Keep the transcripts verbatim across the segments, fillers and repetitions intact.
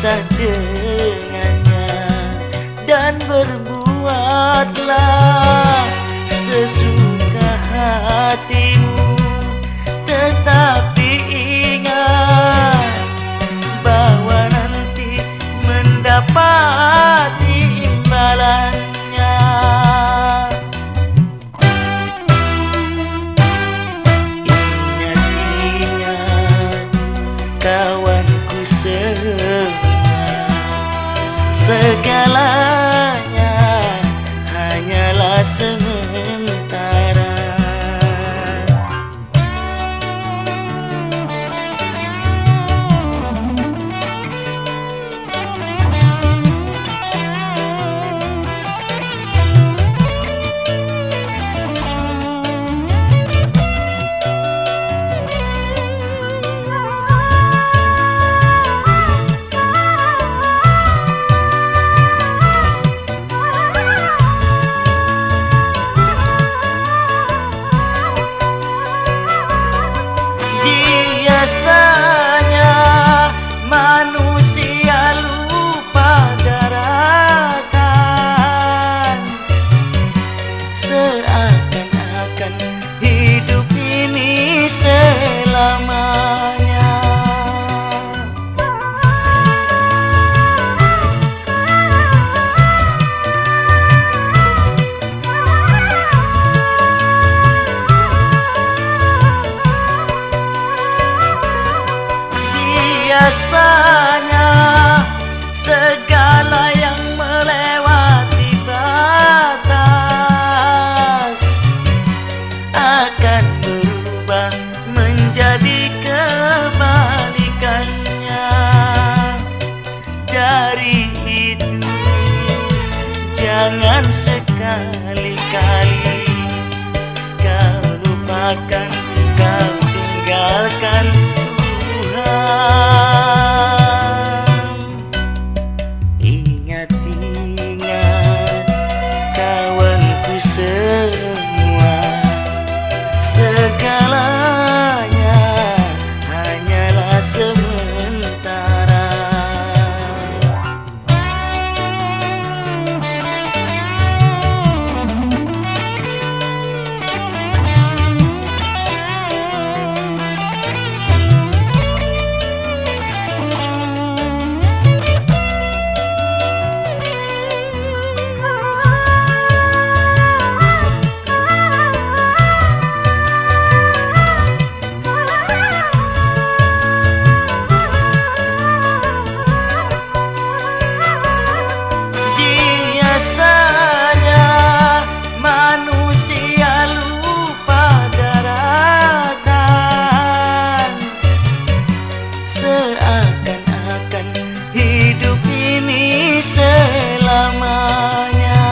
berpisah dengannya, dan berbuatlah sesuka hatimu. Tetapi ingat bahwa nanti mendapat imbalannya. Ingat-ingat kawanku semua, segalanya hanyalah sementara. Biasanya manusia lupa daratan, seakan-akan hidup ini selamanya. Biasanya segala yang melewati batas akan berubah menjadi kebalikannya. Dari itu jangan sekali-kali kau lupakan, kau tinggalkan Ingat-ingat kawanku semua, segalanya hanyalah sementara. Seakan-akan hidup ini selamanya.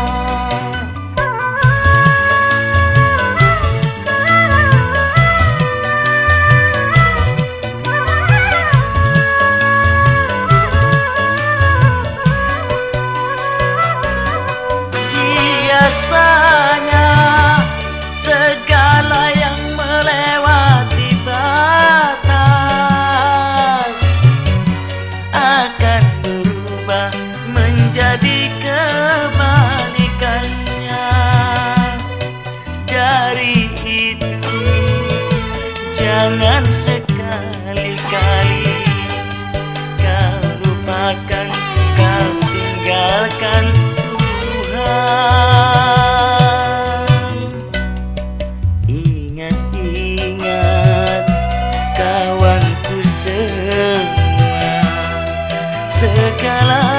Biasanya segala yang melewati batas akan berubah menjadi kebalikannya. Dari itu jangan sekali-kali kau lupakan, kau tinggalkan Tuhan. Ingat-ingat kawanku semua, segala